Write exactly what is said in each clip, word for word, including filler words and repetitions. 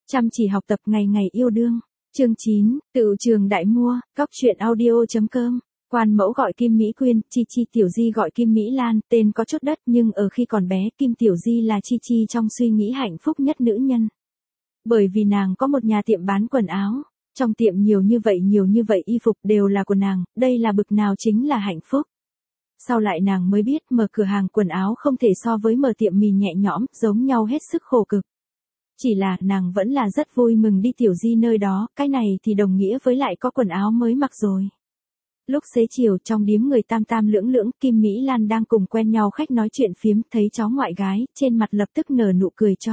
Chăm chỉ học tập ngày ngày yêu đương. Chương chín, tự trường đại mua, cóc truyện audio.com. Quan mẫu gọi Kim Mỹ Quyên, Chi Chi Tiểu Di gọi Kim Mỹ Lan, tên có chút đất nhưng ở khi còn bé Kim Tiểu Di là Chi Chi trong suy nghĩ hạnh phúc nhất nữ nhân. Bởi vì nàng có một nhà tiệm bán quần áo, trong tiệm nhiều như vậy nhiều như vậy y phục đều là của nàng, đây là bực nào chính là hạnh phúc. Sau lại nàng mới biết mở cửa hàng quần áo không thể so với mở tiệm mì nhẹ nhõm, giống nhau hết sức khổ cực. Chỉ là nàng vẫn là rất vui mừng đi Tiểu Di nơi đó, cái này thì đồng nghĩa với lại có quần áo mới mặc rồi. Lúc xế chiều trong điếm người tam tam lưỡng lưỡng, Kim Mỹ Lan đang cùng quen nhau khách nói chuyện phiếm, thấy cháu ngoại gái, trên mặt lập tức nở nụ cười cho.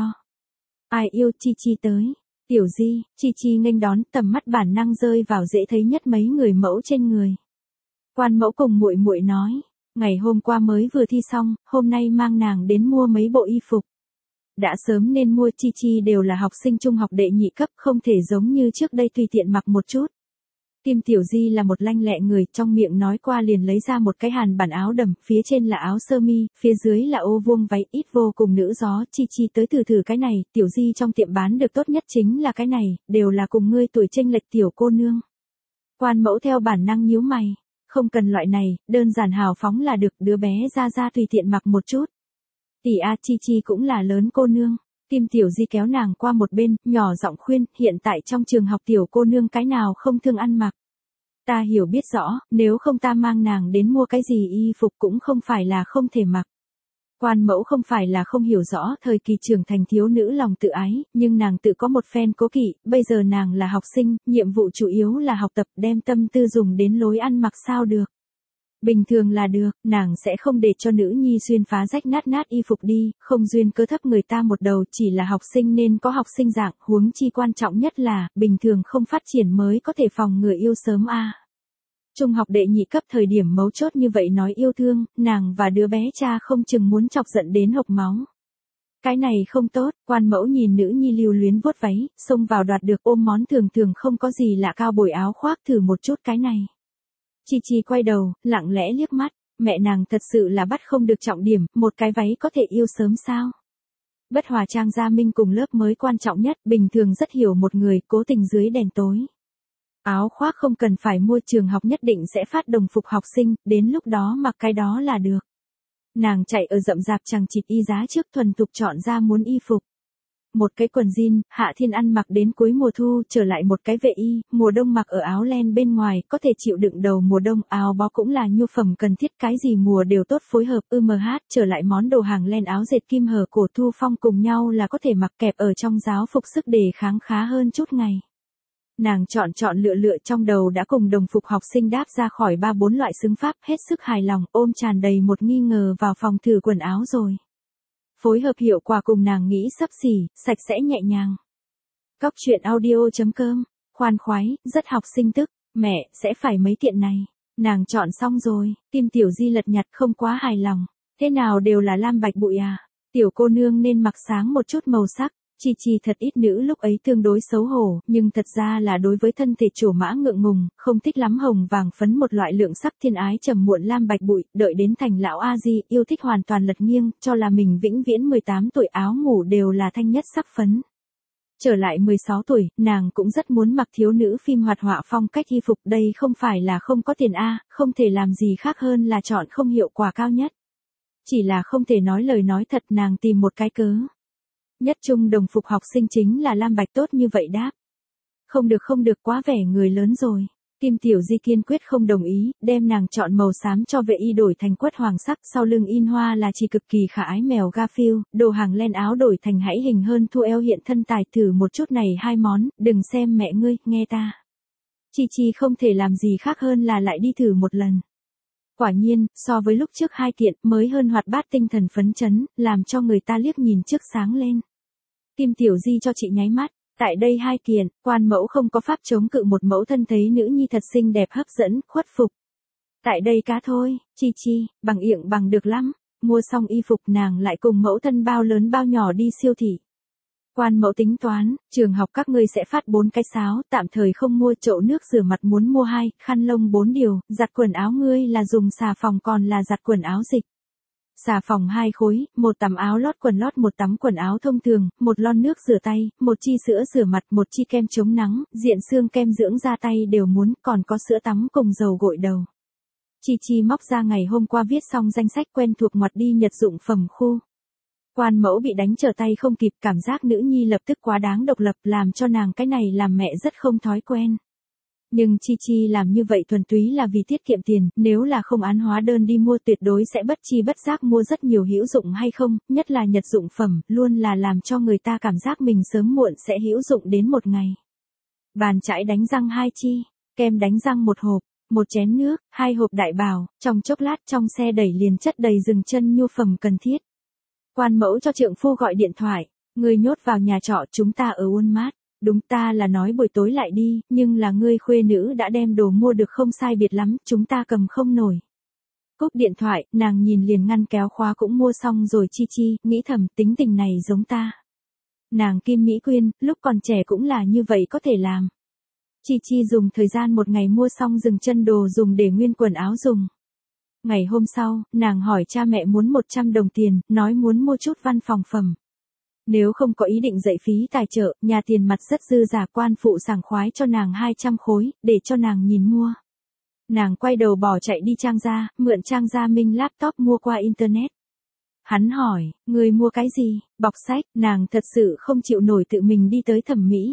Ai yêu Chi Chi tới. Tiểu Di, Chi Chi nghênh đón, tầm mắt bản năng rơi vào dễ thấy nhất mấy người mẫu trên người. Quan mẫu cùng muội muội nói, ngày hôm qua mới vừa thi xong, hôm nay mang nàng đến mua mấy bộ y phục. Đã sớm nên mua, Chi Chi đều là học sinh trung học đệ nhị cấp, không thể giống như trước đây tùy tiện mặc một chút. Kim Tiểu Di là một lanh lẹ người, trong miệng nói qua liền lấy ra một cái hàn bản áo đầm, phía trên là áo sơ mi, phía dưới là ô vuông váy, ít vô cùng nữ gió. Chi Chi tới thử thử cái này, Tiểu Di trong tiệm bán được tốt nhất chính là cái này, đều là cùng ngươi tuổi chênh lệch tiểu cô nương. Quan mẫu theo bản năng nhíu mày, không cần loại này, đơn giản hào phóng là được, đứa bé ra ra tùy tiện mặc một chút. Tỷ a, Chi Chi cũng là lớn cô nương. Kim Tiểu Di kéo nàng qua một bên, nhỏ giọng khuyên, hiện tại trong trường học tiểu cô nương cái nào không thương ăn mặc. Ta hiểu biết rõ, nếu không ta mang nàng đến mua cái gì y phục cũng không phải là không thể mặc. Quan mẫu không phải là không hiểu rõ thời kỳ trưởng thành thiếu nữ lòng tự ái, nhưng nàng tự có một phen cố kỵ, bây giờ nàng là học sinh, nhiệm vụ chủ yếu là học tập, đem tâm tư dùng đến lối ăn mặc sao được. Bình thường là được, nàng sẽ không để cho nữ nhi xuyên phá rách nát nát y phục đi, không duyên cớ thấp người ta một đầu, chỉ là học sinh nên có học sinh dạng, huống chi quan trọng nhất là, bình thường không phát triển mới có thể phòng ngừa yêu sớm a. Trung học đệ nhị cấp thời điểm mấu chốt như vậy nói yêu thương, nàng và đứa bé cha không chừng muốn chọc giận đến hộc máu. Cái này không tốt, quan mẫu nhìn nữ nhi lưu luyến vuốt váy, xông vào đoạt được ôm món thường thường không có gì lạ cao bồi áo khoác thử một chút cái này. Chi Chi quay đầu, lặng lẽ liếc mắt, mẹ nàng thật sự là bắt không được trọng điểm, một cái váy có thể yêu sớm sao. Bất hòa trang gia minh cùng lớp mới quan trọng nhất, bình thường rất hiểu một người, cố tình dưới đèn tối. Áo khoác không cần phải mua, trường học nhất định sẽ phát đồng phục học sinh, đến lúc đó mặc cái đó là được. Nàng chạy ở rậm rạp chằng chịt y giá trước thuần thục chọn ra muốn y phục. Một cái quần jean, hạ thiên ăn mặc đến cuối mùa thu, trở lại một cái vệ y, mùa đông mặc ở áo len bên ngoài, có thể chịu đựng đầu mùa đông, áo bó cũng là nhu phẩm cần thiết, cái gì mùa đều tốt phối hợp, ư em hát, trở lại món đồ hàng len áo dệt kim hở cổ thu phong cùng nhau là có thể mặc kẹp ở trong giáo phục, sức đề kháng khá hơn chút ngày. Nàng chọn chọn lựa lựa trong đầu đã cùng đồng phục học sinh đáp ra khỏi ba bốn loại xứng pháp, hết sức hài lòng, ôm tràn đầy một nghi ngờ vào phòng thử quần áo rồi. Phối hợp hiệu quả cùng nàng nghĩ sắp xỉ, sạch sẽ nhẹ nhàng. Cóc truyện audio.com, khoan khoái, rất học sinh tức, mẹ, sẽ phải mấy tiện này. Nàng chọn xong rồi, Kim Tiểu Di lật nhặt không quá hài lòng. Thế nào đều là lam bạch bụi à, tiểu cô nương nên mặc sáng một chút màu sắc. Chi Chi thật ít nữ lúc ấy tương đối xấu hổ, nhưng thật ra là đối với thân thể trổ mã ngượng ngùng, không thích lắm hồng vàng phấn một loại lượng sắc thiên ái trầm muộn lam bạch bụi, đợi đến thành lão a di, yêu thích hoàn toàn lật nghiêng, cho là mình vĩnh viễn mười tám tuổi áo ngủ đều là thanh nhất sắc phấn. Trở lại mười sáu tuổi, nàng cũng rất muốn mặc thiếu nữ phim hoạt họa phong cách y phục, đây không phải là không có tiền a, không thể làm gì khác hơn là chọn không hiệu quả cao nhất. Chỉ là không thể nói lời nói thật, nàng tìm một cái cớ. Nhất trung đồng phục học sinh chính là lam bạch tốt như vậy đáp. Không được không được, quá vẻ người lớn rồi. Kim Tiểu Di kiên quyết không đồng ý, đem nàng chọn màu xám cho vệ y đổi thành quất hoàng sắc, sau lưng in hoa là chỉ cực kỳ khả ái mèo Garfield, đồ hàng len áo đổi thành hãy hình hơn thu eo hiện thân tài, thử một chút này hai món, đừng xem mẹ ngươi, nghe ta. Chi Chi không thể làm gì khác hơn là lại đi thử một lần. Quả nhiên, so với lúc trước hai kiện, mới hơn hoạt bát tinh thần phấn chấn, làm cho người ta liếc nhìn trước sáng lên. Kim Tiểu Di cho chị nháy mắt, tại đây hai kiện, quan mẫu không có pháp chống cự một mẫu thân thấy nữ nhi thật xinh đẹp hấp dẫn, khuất phục. Tại đây cá thôi, Chi Chi, bằng iệng bằng được lắm, mua xong y phục nàng lại cùng mẫu thân bao lớn bao nhỏ đi siêu thị. Quan mẫu tính toán, trường học các ngươi sẽ phát bốn cái sáo, tạm thời không mua, chậu nước rửa mặt muốn mua hai, khăn lông bốn điều, giặt quần áo ngươi là dùng xà phòng còn là giặt quần áo dịch. Xà phòng hai khối, một tấm áo lót quần lót, một tấm quần áo thông thường, một lon nước rửa tay, một chi sữa rửa mặt, một chi kem chống nắng, diện xương kem dưỡng da tay đều muốn, còn có sữa tắm cùng dầu gội đầu. Chi Chi móc ra ngày hôm qua viết xong danh sách quen thuộc ngoặt đi nhật dụng phẩm khu. Quan mẫu bị đánh trở tay không kịp, cảm giác nữ nhi lập tức quá đáng độc lập làm cho nàng cái này làm mẹ rất không thói quen. Nhưng Chi Chi làm như vậy thuần túy là vì tiết kiệm tiền, nếu là không án hóa đơn đi mua tuyệt đối sẽ bất chi bất giác mua rất nhiều hữu dụng hay không, nhất là nhật dụng phẩm, luôn là làm cho người ta cảm giác mình sớm muộn sẽ hữu dụng đến một ngày. Bàn chải đánh răng hai chi, kem đánh răng một hộp, một chén nước, hai hộp đại bào, trong chốc lát trong xe đẩy liền chất đầy rừng chân nhu phẩm cần thiết. Quan mẫu cho trượng phu gọi điện thoại, người nhốt vào nhà trọ chúng ta ở Walmart. Đúng, ta là nói buổi tối lại đi, nhưng là ngươi khuê nữ đã đem đồ mua được không sai biệt lắm, chúng ta cầm không nổi. Cúp điện thoại, nàng nhìn liền ngăn kéo khóa cũng mua xong rồi. Chi Chi, nghĩ thầm tính tình này giống ta. Nàng Kim Mỹ Quyên, lúc còn trẻ cũng là như vậy có thể làm. Chi Chi dùng thời gian một ngày mua xong dừng chân đồ dùng để nguyên quần áo dùng. Ngày hôm sau, nàng hỏi cha mẹ muốn một trăm đồng tiền, nói muốn mua chút văn phòng phẩm. Nếu không có ý định dạy phí tài trợ, nhà tiền mặt rất dư giả, quan phụ sảng khoái cho nàng hai trăm khối, để cho nàng nhìn mua. Nàng quay đầu bỏ chạy đi Trang Gia, mượn Trang Gia Minh laptop mua qua internet. Hắn hỏi, người mua cái gì? Bọc sách, nàng thật sự không chịu nổi tự mình đi tới thẩm mỹ.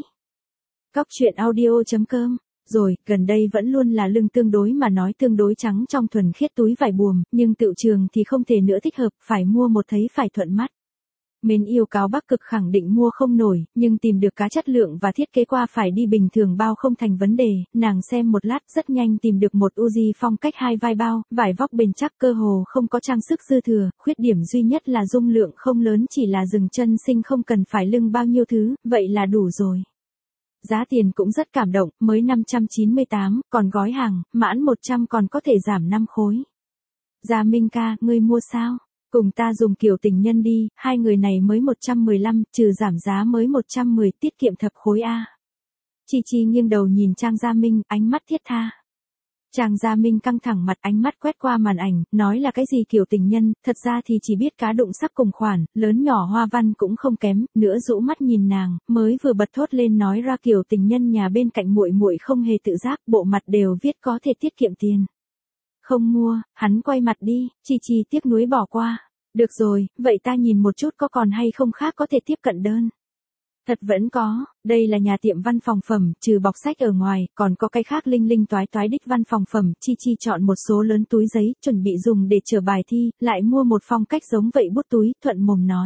Cóc truyện audio chấm com. Rồi, gần đây vẫn luôn là lưng tương đối mà nói tương đối trắng trong thuần khiết túi vải buồm, nhưng tựu trường thì không thể nữa thích hợp, phải mua một thấy phải thuận mắt. Mến yêu cáo Bắc Cực khẳng định mua không nổi, nhưng tìm được cá chất lượng và thiết kế qua phải đi bình thường bao không thành vấn đề, nàng xem một lát rất nhanh tìm được một Uzi phong cách hai vai bao, vải vóc bền chắc cơ hồ không có trang sức dư thừa, khuyết điểm duy nhất là dung lượng không lớn, chỉ là dừng chân sinh không cần phải lưng bao nhiêu thứ, vậy là đủ rồi. Giá tiền cũng rất cảm động, mới năm trăm chín mươi tám, còn gói hàng, mãn một trăm còn có thể giảm năm khối. Gia Minh ca, ngươi mua sao? Cùng ta dùng kiểu tình nhân đi, hai người này mới một trăm mười lăm, trừ giảm giá mới một trăm mười, tiết kiệm thập khối A. Chi Chi nghiêng đầu nhìn Trang Gia Minh, ánh mắt thiết tha. Trang Gia Minh căng thẳng mặt, ánh mắt quét qua màn ảnh, nói là cái gì kiểu tình nhân, thật ra thì chỉ biết cá đụng sắc cùng khoản, lớn nhỏ hoa văn cũng không kém, nữa rũ mắt nhìn nàng, mới vừa bật thốt lên nói ra kiểu tình nhân nhà bên cạnh muội muội không hề tự giác, bộ mặt đều viết có thể tiết kiệm tiền. Không mua, hắn quay mặt đi, Chi Chi tiếc nuối bỏ qua. Được rồi, vậy ta nhìn một chút có còn hay không khác có thể tiếp cận đơn. Thật vẫn có, đây là nhà tiệm văn phòng phẩm, trừ bọc sách ở ngoài, còn có cái khác linh linh toái toái đích văn phòng phẩm. Chi Chi chọn một số lớn túi giấy, chuẩn bị dùng để chở bài thi, lại mua một phong cách giống vậy bút túi, thuận mồm nói.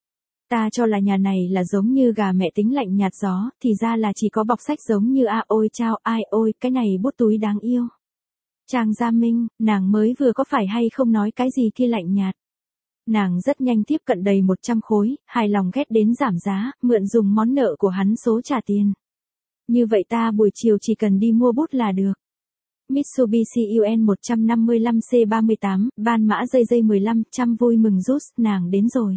Ta cho là nhà này là giống như gà mẹ tính lạnh nhạt gió, thì ra là chỉ có bọc sách giống như a ôi chao ai ôi, cái này bút túi đáng yêu. Trang Gia Minh, nàng mới vừa có phải hay không nói cái gì kia lạnh nhạt. Nàng rất nhanh tiếp cận đầy một trăm khối, hài lòng ghét đến giảm giá, mượn dùng món nợ của hắn số trả tiền. Như vậy ta buổi chiều chỉ cần đi mua bút là được. Mitsubishi u en một năm lăm C ba mươi tám, ban mã dây dây mười lăm, trăm vui mừng rút, nàng đến rồi.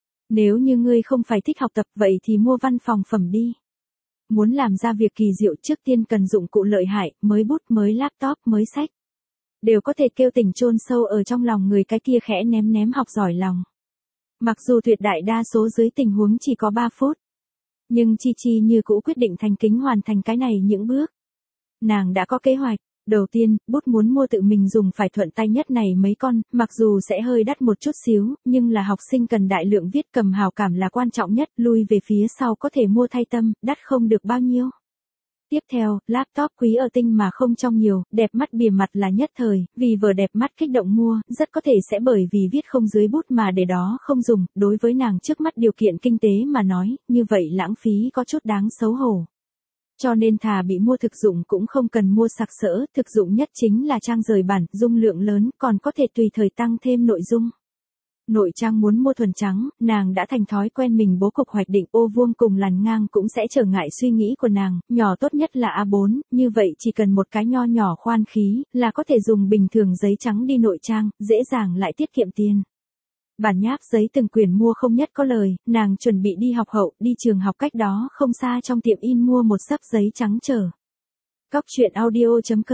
Nếu như ngươi không phải thích học tập vậy thì mua văn phòng phẩm đi. Muốn làm ra việc kỳ diệu trước tiên cần dụng cụ lợi hại, mới bút, mới laptop, mới sách. Đều có thể kêu tình chôn sâu ở trong lòng người cái kia khẽ ném ném học giỏi lòng. Mặc dù tuyệt đại đa số dưới tình huống chỉ có ba phút. Nhưng Chi Chi như cũ quyết định thành kính hoàn thành cái này những bước. Nàng đã có kế hoạch. Đầu tiên, bút muốn mua tự mình dùng phải thuận tay nhất này mấy con, mặc dù sẽ hơi đắt một chút xíu, nhưng là học sinh cần đại lượng viết cầm hào cảm là quan trọng nhất, lui về phía sau có thể mua thay tâm, đắt không được bao nhiêu. Tiếp theo, laptop quý ở tinh mà không trong nhiều, đẹp mắt bìa mặt là nhất thời, vì vừa đẹp mắt kích động mua, rất có thể sẽ bởi vì viết không dưới bút mà để đó không dùng, đối với nàng trước mắt điều kiện kinh tế mà nói, như vậy lãng phí có chút đáng xấu hổ. Cho nên thà bị mua thực dụng cũng không cần mua sặc sỡ, thực dụng nhất chính là trang rời bản, dung lượng lớn, còn có thể tùy thời tăng thêm nội dung. Nội trang muốn mua thuần trắng, nàng đã thành thói quen mình bố cục hoạch định ô vuông cùng làn ngang cũng sẽ trở ngại suy nghĩ của nàng, nhỏ tốt nhất là A bốn, như vậy chỉ cần một cái nho nhỏ khoan khí, là có thể dùng bình thường giấy trắng đi nội trang, dễ dàng lại tiết kiệm tiền. Bản nháp giấy từng quyển mua không nhất có lời, nàng chuẩn bị đi học hậu, đi trường học cách đó không xa trong tiệm in mua một xấp giấy trắng chở. Cóc truyện audio chấm com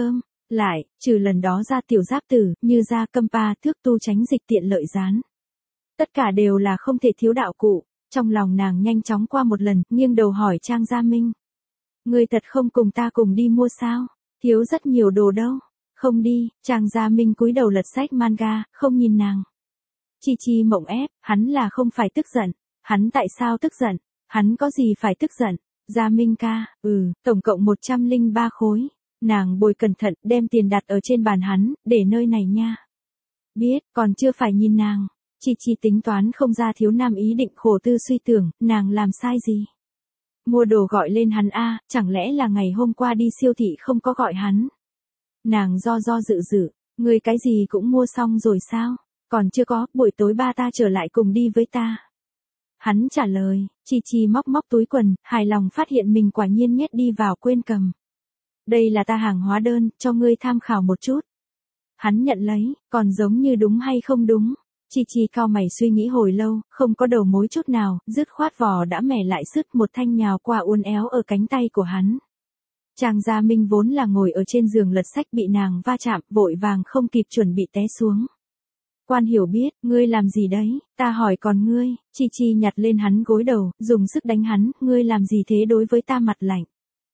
Lại, trừ lần đó ra tiểu giáp tử, như gia câm pa, thước tu tránh dịch tiện lợi gián. Tất cả đều là không thể thiếu đạo cụ. Trong lòng nàng nhanh chóng qua một lần, nghiêng đầu hỏi Trang Gia Minh. Ngươi thật không cùng ta cùng đi mua sao? Thiếu rất nhiều đồ đâu. Không đi, Trang Gia Minh cúi đầu lật sách manga, không nhìn nàng. Chi Chi mộng ép, hắn là không phải tức giận. Hắn tại sao tức giận? Hắn có gì phải tức giận? Gia Minh ca, ừ, tổng cộng một trăm lẻ ba khối. Nàng bồi cẩn thận, đem tiền đặt ở trên bàn hắn, để nơi này nha. Biết, còn chưa phải nhìn nàng. Chi Chi tính toán không ra thiếu nam ý định khổ tư suy tưởng, nàng làm sai gì? Mua đồ gọi lên hắn a, chẳng lẽ là ngày hôm qua đi siêu thị không có gọi hắn? Nàng do do dự dự, ngươi cái gì cũng mua xong rồi sao? Còn chưa có, buổi tối ba ta trở lại cùng đi với ta. Hắn trả lời, Chi Chi móc móc túi quần, hài lòng phát hiện mình quả nhiên nhét đi vào quên cầm. Đây là ta hàng hóa đơn, cho ngươi tham khảo một chút. Hắn nhận lấy, còn giống như đúng hay không đúng. Chi Chi cau mày suy nghĩ hồi lâu, không có đầu mối chút nào, dứt khoát vò đã mẻ lại sức một thanh nhào qua uốn éo ở cánh tay của hắn. Trang Gia Minh vốn là ngồi ở trên giường lật sách bị nàng va chạm, vội vàng không kịp chuẩn bị té xuống. Quan Hiểu biết, ngươi làm gì đấy, ta hỏi còn ngươi, Chi Chi nhặt lên hắn gối đầu, dùng sức đánh hắn, ngươi làm gì thế đối với ta mặt lạnh.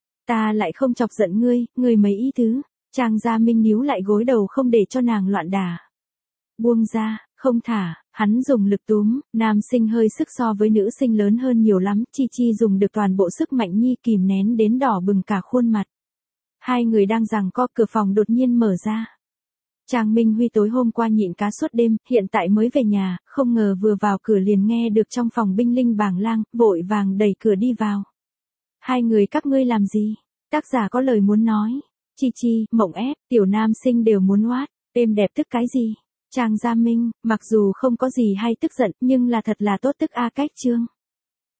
Ta lại không chọc giận ngươi, ngươi mấy ý tứ. Trang Gia Minh níu lại gối đầu không để cho nàng loạn đả. Buông ra, không thả, hắn dùng lực túm, nam sinh hơi sức so với nữ sinh lớn hơn nhiều lắm, Chi Chi dùng được toàn bộ sức mạnh nhi kìm nén đến đỏ bừng cả khuôn mặt. Hai người đang giằng co, cửa phòng đột nhiên mở ra. Trang Minh Huy tối hôm qua nhịn cá suốt đêm, hiện tại mới về nhà, không ngờ vừa vào cửa liền nghe được trong phòng binh linh bàng lang, vội vàng đẩy cửa đi vào. Hai người các ngươi làm gì? Tác giả có lời muốn nói. Chi Chi, mộng ép, tiểu nam sinh đều muốn oát, êm đẹp tức cái gì? Trang Gia Minh, mặc dù không có gì hay tức giận, nhưng là thật là tốt tức a cách chương.